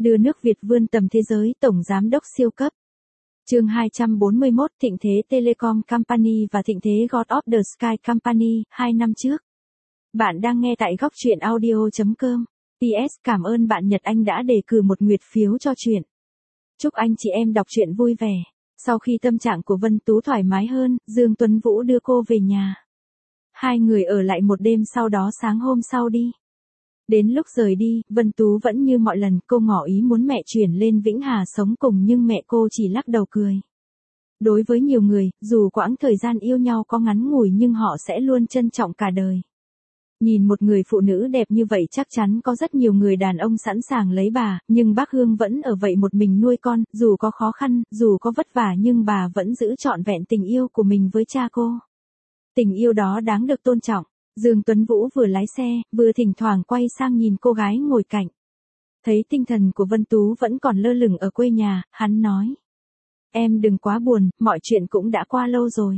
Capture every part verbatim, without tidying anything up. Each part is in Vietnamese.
Đưa nước Việt vươn tầm thế giới, Tổng Giám đốc siêu cấp. Chương hai trăm bốn mươi mốt, Thịnh Thế Telecom Company và Thịnh Thế God of the Sky Company, hai năm trước. Bạn đang nghe tại góc truyện audio chấm com. pê ét Cảm ơn bạn Nhật Anh đã đề cử một nguyệt phiếu cho truyện. Chúc anh chị em đọc truyện vui vẻ. Sau khi tâm trạng của Vân Tú thoải mái hơn, Dương Tuấn Vũ đưa cô về nhà. Hai người ở lại một đêm, sau đó sáng hôm sau đi. Đến lúc rời đi, Vân Tú vẫn như mọi lần, cô ngỏ ý muốn mẹ chuyển lên Vĩnh Hà sống cùng, nhưng mẹ cô chỉ lắc đầu cười. Đối với nhiều người, dù quãng thời gian yêu nhau có ngắn ngủi nhưng họ sẽ luôn trân trọng cả đời. Nhìn một người phụ nữ đẹp như vậy chắc chắn có rất nhiều người đàn ông sẵn sàng lấy bà, nhưng bác Hương vẫn ở vậy một mình nuôi con, dù có khó khăn, dù có vất vả nhưng bà vẫn giữ trọn vẹn tình yêu của mình với cha cô. Tình yêu đó đáng được tôn trọng. Dương Tuấn Vũ vừa lái xe, vừa thỉnh thoảng quay sang nhìn cô gái ngồi cạnh. Thấy tinh thần của Vân Tú vẫn còn lơ lửng ở quê nhà, hắn nói. Em đừng quá buồn, mọi chuyện cũng đã qua lâu rồi.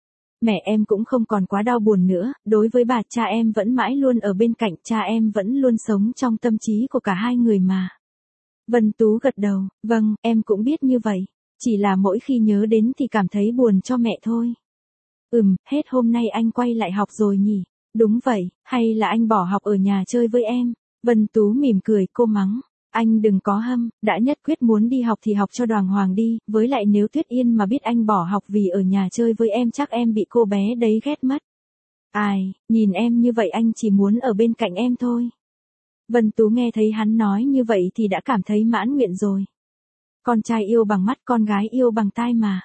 Mẹ em cũng không còn quá đau buồn nữa, đối với bà, cha em vẫn mãi luôn ở bên cạnh, cha em vẫn luôn sống trong tâm trí của cả hai người mà. Vân Tú gật đầu, vâng, em cũng biết như vậy, chỉ là mỗi khi nhớ đến thì cảm thấy buồn cho mẹ thôi. Ừm, hết hôm nay anh quay lại học rồi nhỉ? Đúng vậy, hay là anh bỏ học ở nhà chơi với em? Vân Tú mỉm cười, cô mắng. Anh đừng có hâm, đã nhất quyết muốn đi học thì học cho đàng hoàng đi, với lại nếu Tuyết Yên mà biết anh bỏ học vì ở nhà chơi với em chắc em bị cô bé đấy ghét mất. Ai, nhìn em như vậy anh chỉ muốn ở bên cạnh em thôi. Vân Tú nghe thấy hắn nói như vậy thì đã cảm thấy mãn nguyện rồi. Con trai yêu bằng mắt, con gái yêu bằng tai mà.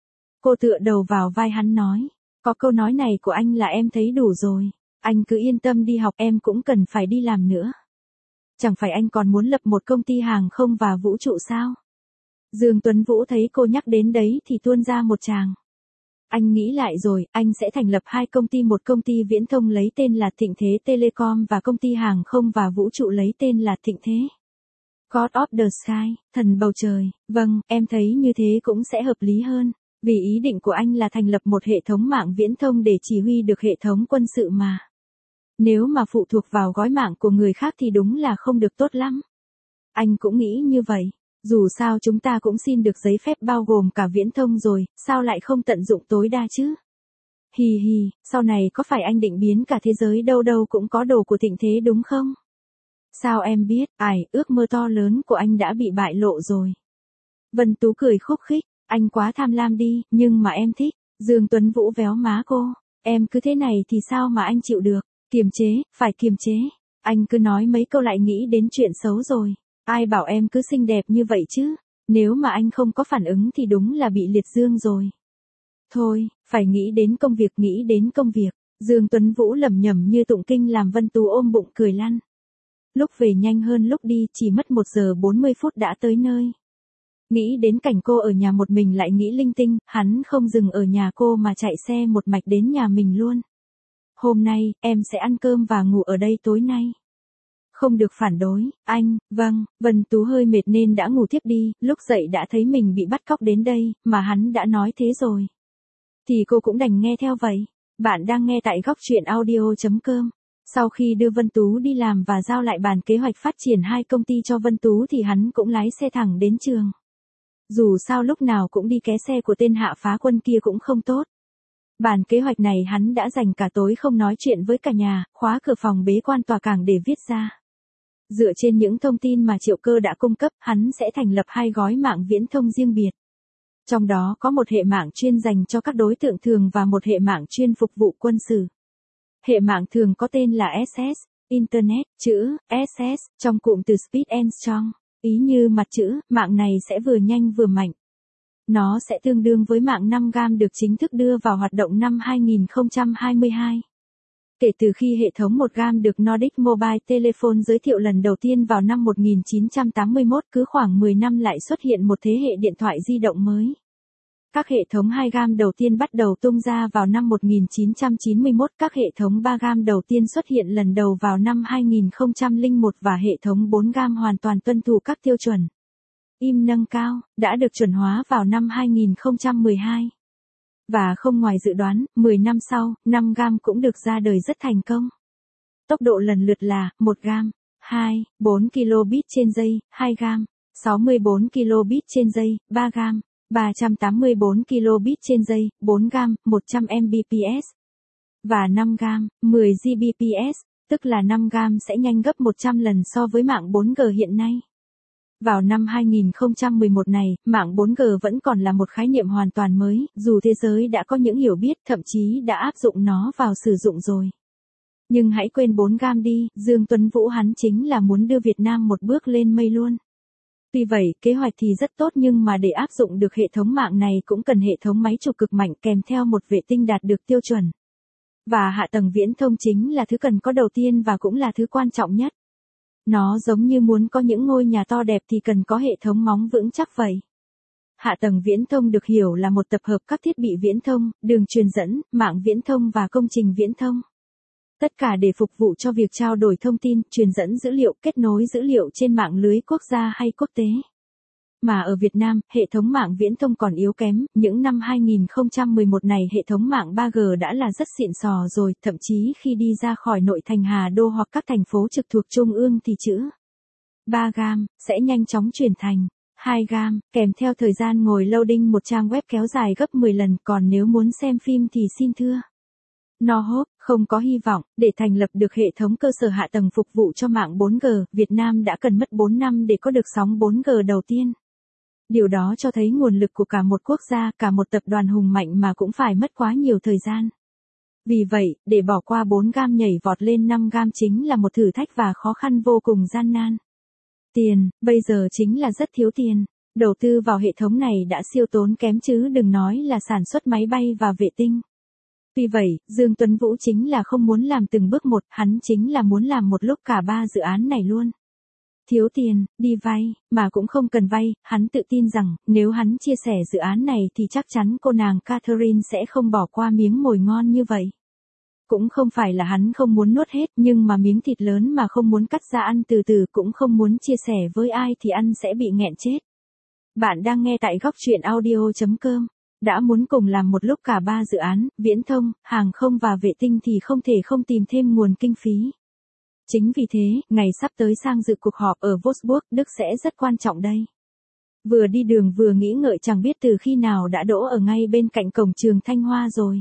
Cô tựa đầu vào vai hắn nói, có câu nói này của anh là em thấy đủ rồi. Anh cứ yên tâm đi học, em cũng cần phải đi làm nữa. Chẳng phải anh còn muốn lập một công ty hàng không và vũ trụ sao? Dương Tuấn Vũ thấy cô nhắc đến đấy thì tuôn ra một tràng. Anh nghĩ lại rồi, anh sẽ thành lập hai công ty, một công ty viễn thông lấy tên là Thịnh Thế Telecom và công ty hàng không và vũ trụ lấy tên là Thịnh Thế God of the Sky, thần bầu trời. Vâng, em thấy như thế cũng sẽ hợp lý hơn. Vì ý định của anh là thành lập một hệ thống mạng viễn thông để chỉ huy được hệ thống quân sự mà. Nếu mà phụ thuộc vào gói mạng của người khác thì đúng là không được tốt lắm. Anh cũng nghĩ như vậy. Dù sao chúng ta cũng xin được giấy phép bao gồm cả viễn thông rồi, sao lại không tận dụng tối đa chứ? Hì hì, sau này có phải anh định biến cả thế giới đâu đâu cũng có đồ của Thịnh Thế đúng không? Sao em biết, ai, ước mơ to lớn của anh đã bị bại lộ rồi. Vân Tú cười khúc khích, anh quá tham lam đi, nhưng mà em thích. Dương Tuấn Vũ véo má cô, em cứ thế này thì sao mà anh chịu được? Kiềm chế, phải kiềm chế. Anh cứ nói mấy câu lại nghĩ đến chuyện xấu rồi. Ai bảo em cứ xinh đẹp như vậy chứ? Nếu mà anh không có phản ứng thì đúng là bị liệt dương rồi. Thôi, phải nghĩ đến công việc, nghĩ đến công việc. Dương Tuấn Vũ lẩm nhẩm như tụng kinh làm Vân Tú ôm bụng cười lăn. Lúc về nhanh hơn lúc đi, chỉ mất một giờ bốn mươi phút đã tới nơi. Nghĩ đến cảnh cô ở nhà một mình lại nghĩ linh tinh, hắn không dừng ở nhà cô mà chạy xe một mạch đến nhà mình luôn. Hôm nay, em sẽ ăn cơm và ngủ ở đây tối nay. Không được phản đối, anh, vâng. Vân Tú hơi mệt nên đã ngủ tiếp đi, lúc dậy đã thấy mình bị bắt cóc đến đây, mà hắn đã nói thế rồi. Thì cô cũng đành nghe theo vậy. Bạn đang nghe tại góc truyện audio chấm com. Sau khi đưa Vân Tú đi làm và giao lại bàn kế hoạch phát triển hai công ty cho Vân Tú thì hắn cũng lái xe thẳng đến trường. Dù sao lúc nào cũng đi ké xe của tên hạ phá quân kia cũng không tốt. Bản kế hoạch này hắn đã dành cả tối không nói chuyện với cả nhà, khóa cửa phòng bế quan tòa cảng để viết ra. Dựa trên những thông tin mà Triệu Cơ đã cung cấp, hắn sẽ thành lập hai gói mạng viễn thông riêng biệt. Trong đó có một hệ mạng chuyên dành cho các đối tượng thường và một hệ mạng chuyên phục vụ quân sự. Hệ mạng thường có tên là ét ét, Internet, chữ ét ét, trong cụm từ Speed and Strong, ý như mặt chữ, mạng này sẽ vừa nhanh vừa mạnh. Nó sẽ tương đương với mạng năm gam được chính thức đưa vào hoạt động năm hai nghìn không trăm hai mươi hai. Kể từ khi hệ thống một gam được Nordic Mobile Telephone giới thiệu lần đầu tiên vào năm một nghìn chín trăm tám mươi mốt, cứ khoảng mười năm lại xuất hiện một thế hệ điện thoại di động mới. Các hệ thống hai gam đầu tiên bắt đầu tung ra vào năm một nghìn chín trăm chín mươi mốt, các hệ thống ba gam đầu tiên xuất hiện lần đầu vào năm hai nghìn không trăm lẻ một và hệ thống bốn gam hoàn toàn tuân thủ các tiêu chuẩn im nâng cao, đã được chuẩn hóa vào năm hai nghìn không trăm mười hai. Và không ngoài dự đoán, mười năm sau, năm gam cũng được ra đời rất thành công. Tốc độ lần lượt là một gam, hai, bốn kilobit trên giây, hai gam, sáu mươi bốn ki lô bit trên giây, ba gam, ba trăm tám mươi bốn ki lô bit trên giây, bốn gam, một trăm megabit per second. Và năm gam, mười gi bi pi ес, tức là năm gam sẽ nhanh gấp một trăm lần so với mạng bốn G hiện nay. Vào năm hai nghìn không trăm mười một này, mạng bốn G vẫn còn là một khái niệm hoàn toàn mới, dù thế giới đã có những hiểu biết, thậm chí đã áp dụng nó vào sử dụng rồi. Nhưng hãy quên bốn gam đi, Dương Tuấn Vũ hắn chính là muốn đưa Việt Nam một bước lên mây luôn. Tuy vậy, kế hoạch thì rất tốt nhưng mà để áp dụng được hệ thống mạng này cũng cần hệ thống máy chụp cực mạnh kèm theo một vệ tinh đạt được tiêu chuẩn. Và hạ tầng viễn thông chính là thứ cần có đầu tiên và cũng là thứ quan trọng nhất. Nó giống như muốn có những ngôi nhà to đẹp thì cần có hệ thống móng vững chắc vậy. Hạ tầng viễn thông được hiểu là một tập hợp các thiết bị viễn thông, đường truyền dẫn, mạng viễn thông và công trình viễn thông. Tất cả để phục vụ cho việc trao đổi thông tin, truyền dẫn dữ liệu, kết nối dữ liệu trên mạng lưới quốc gia hay quốc tế. Mà ở Việt Nam, hệ thống mạng viễn thông còn yếu kém, những năm hai nghìn không trăm mười một này hệ thống mạng ba G đã là rất xịn sò rồi, thậm chí khi đi ra khỏi nội thành Hà Đô hoặc các thành phố trực thuộc trung ương thì chữ ba gam sẽ nhanh chóng chuyển thành hai gam, kèm theo thời gian ngồi loading một trang web kéo dài gấp mười lần, còn nếu muốn xem phim thì xin thưa. No hope, không có hy vọng, để thành lập được hệ thống cơ sở hạ tầng phục vụ cho mạng bốn G, Việt Nam đã cần mất bốn năm để có được sóng bốn G đầu tiên. Điều đó cho thấy nguồn lực của cả một quốc gia, cả một tập đoàn hùng mạnh mà cũng phải mất quá nhiều thời gian. Vì vậy, để bỏ qua bốn gam nhảy vọt lên năm gam chính là một thử thách và khó khăn vô cùng gian nan. Tiền, bây giờ chính là rất thiếu tiền. Đầu tư vào hệ thống này đã siêu tốn kém chứ đừng nói là sản xuất máy bay và vệ tinh. Vì vậy, Dương Tuấn Vũ chính là không muốn làm từng bước một, hắn chính là muốn làm một lúc cả ba dự án này luôn. Thiếu tiền, đi vay, mà cũng không cần vay, hắn tự tin rằng, nếu hắn chia sẻ dự án này thì chắc chắn cô nàng Catherine sẽ không bỏ qua miếng mồi ngon như vậy. Cũng không phải là hắn không muốn nuốt hết, nhưng mà miếng thịt lớn mà không muốn cắt ra ăn từ từ cũng không muốn chia sẻ với ai thì ăn sẽ bị nghẹn chết. Bạn đang nghe tại góc truyện audio chấm com. Đã muốn cùng làm một lúc cả ba dự án, viễn thông, hàng không và vệ tinh thì không thể không tìm thêm nguồn kinh phí. Chính vì thế, ngày sắp tới sang dự cuộc họp ở Wolfsburg, Đức sẽ rất quan trọng đây. Vừa đi đường vừa nghĩ ngợi chẳng biết từ khi nào đã đỗ ở ngay bên cạnh cổng trường Thanh Hoa rồi.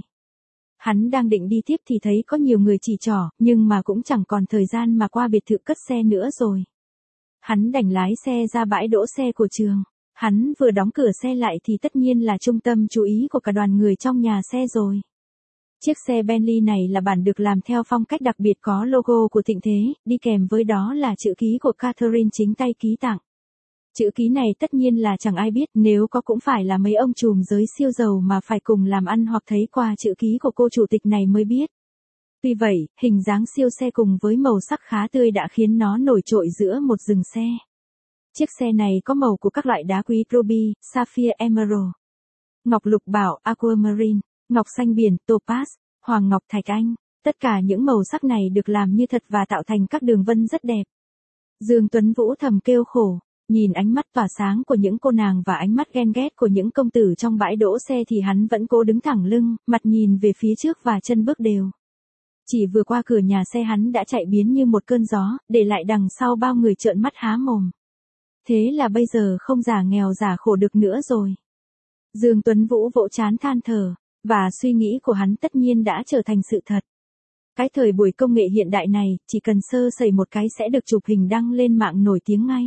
Hắn đang định đi tiếp thì thấy có nhiều người chỉ trỏ, nhưng mà cũng chẳng còn thời gian mà qua biệt thự cất xe nữa rồi. Hắn đành lái xe ra bãi đỗ xe của trường. Hắn vừa đóng cửa xe lại thì tất nhiên là trung tâm chú ý của cả đoàn người trong nhà xe rồi. Chiếc xe Bentley này là bản được làm theo phong cách đặc biệt có logo của Thịnh Thế, đi kèm với đó là chữ ký của Catherine chính tay ký tặng. Chữ ký này tất nhiên là chẳng ai biết, nếu có cũng phải là mấy ông trùm giới siêu giàu mà phải cùng làm ăn hoặc thấy qua chữ ký của cô chủ tịch này mới biết. Tuy vậy, hình dáng siêu xe cùng với màu sắc khá tươi đã khiến nó nổi trội giữa một rừng xe. Chiếc xe này có màu của các loại đá quý ruby, sapphire emerald, ngọc lục bảo, aquamarine, ngọc xanh biển, topaz, hoàng ngọc thạch anh. Tất cả những màu sắc này được làm như thật và tạo thành các đường vân rất đẹp. Dương Tuấn Vũ thầm kêu khổ, nhìn ánh mắt tỏa sáng của những cô nàng và ánh mắt ghen ghét của những công tử trong bãi đỗ xe thì hắn vẫn cố đứng thẳng lưng, mặt nhìn về phía trước và chân bước đều. Chỉ vừa qua cửa nhà xe hắn đã chạy biến như một cơn gió, để lại đằng sau bao người trợn mắt há mồm. Thế là bây giờ không giả nghèo giả khổ được nữa rồi. Dương Tuấn Vũ vỗ trán than thở, và suy nghĩ của hắn tất nhiên đã trở thành sự thật. Cái thời buổi công nghệ hiện đại này, chỉ cần sơ sẩy một cái sẽ được chụp hình đăng lên mạng nổi tiếng ngay.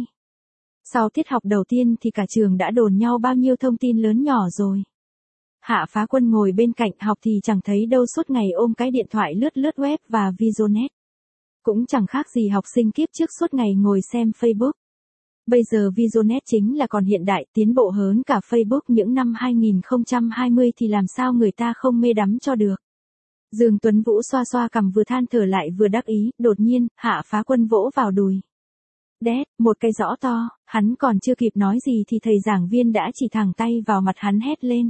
Sau tiết học đầu tiên thì cả trường đã đồn nhau bao nhiêu thông tin lớn nhỏ rồi. Hạ Phá Quân ngồi bên cạnh học thì chẳng thấy đâu suốt ngày ôm cái điện thoại lướt lướt web và Visionet. Cũng chẳng khác gì học sinh kiếp trước suốt ngày ngồi xem Facebook. Bây giờ Visionet chính là còn hiện đại, tiến bộ hơn cả Facebook những năm hai nghìn không trăm hai mươi thì làm sao người ta không mê đắm cho được. Dương Tuấn Vũ xoa xoa cằm vừa than thở lại vừa đắc ý, đột nhiên, Hạ Phá Quân vỗ vào đùi. Đét, một cái rõ to, hắn còn chưa kịp nói gì thì thầy giảng viên đã chỉ thẳng tay vào mặt hắn hét lên.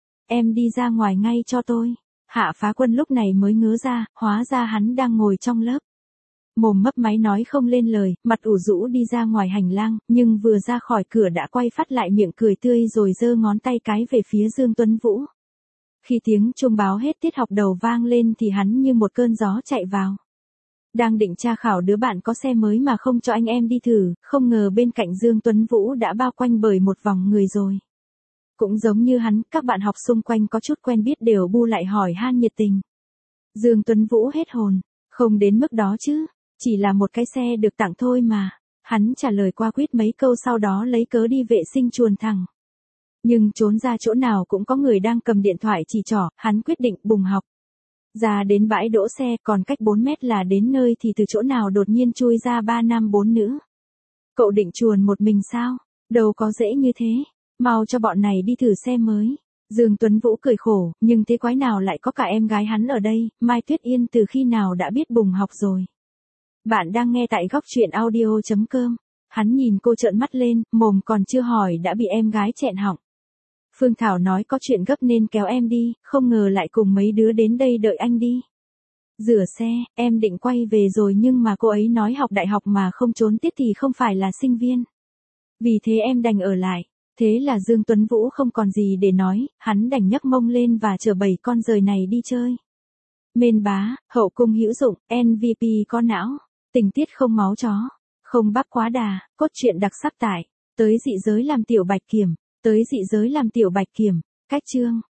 Em đi ra ngoài ngay cho tôi. Hạ Phá Quân lúc này mới ngớ ra, hóa ra hắn đang ngồi trong lớp. Mồm mấp máy nói không lên lời, mặt ủ rũ đi ra ngoài hành lang, nhưng vừa ra khỏi cửa đã quay phát lại miệng cười tươi rồi giơ ngón tay cái về phía Dương Tuấn Vũ. Khi tiếng chuông báo hết tiết học đầu vang lên thì hắn như một cơn gió chạy vào. Đang định tra khảo đứa bạn có xe mới mà không cho anh em đi thử, không ngờ bên cạnh Dương Tuấn Vũ đã bao quanh bởi một vòng người rồi. Cũng giống như hắn, các bạn học xung quanh có chút quen biết đều bu lại hỏi han nhiệt tình. Dương Tuấn Vũ hết hồn, không đến mức đó chứ, chỉ là một cái xe được tặng thôi mà. Hắn trả lời qua quýt mấy câu sau đó lấy cớ đi vệ sinh chuồn thẳng. Nhưng trốn ra chỗ nào cũng có người đang cầm điện thoại chỉ trỏ, hắn quyết định bùng học. Ra đến bãi đỗ xe còn cách bốn mét là đến nơi thì từ chỗ nào đột nhiên chui ra ba nam bốn nữ. Cậu định chuồn một mình sao? Đâu có dễ như thế. Mau cho bọn này đi thử xe mới. Dương Tuấn Vũ cười khổ, nhưng thế quái nào lại có cả em gái hắn ở đây, Mai Tuyết Yên từ khi nào đã biết bùng học rồi. Bạn đang nghe tại góc truyện audio chấm com. Hắn nhìn cô trợn mắt lên, mồm còn chưa hỏi đã bị em gái chẹn họng. Phương Thảo nói có chuyện gấp nên kéo em đi, không ngờ lại cùng mấy đứa đến đây đợi anh đi. Rửa xe, em định quay về rồi nhưng mà cô ấy nói học đại học mà không trốn tiết thì không phải là sinh viên. Vì thế em đành ở lại. Thế là Dương Tuấn Vũ không còn gì để nói, hắn đành nhấc mông lên và chở bảy con rời này đi chơi. Mên bá, hậu cung hữu dụng, em vê pê có não, tình tiết không máu chó, không bắp quá đà, cốt truyện đặc sắc tại, tới dị giới làm tiểu bạch kiểm, tới dị giới làm tiểu bạch kiểm, cách chương.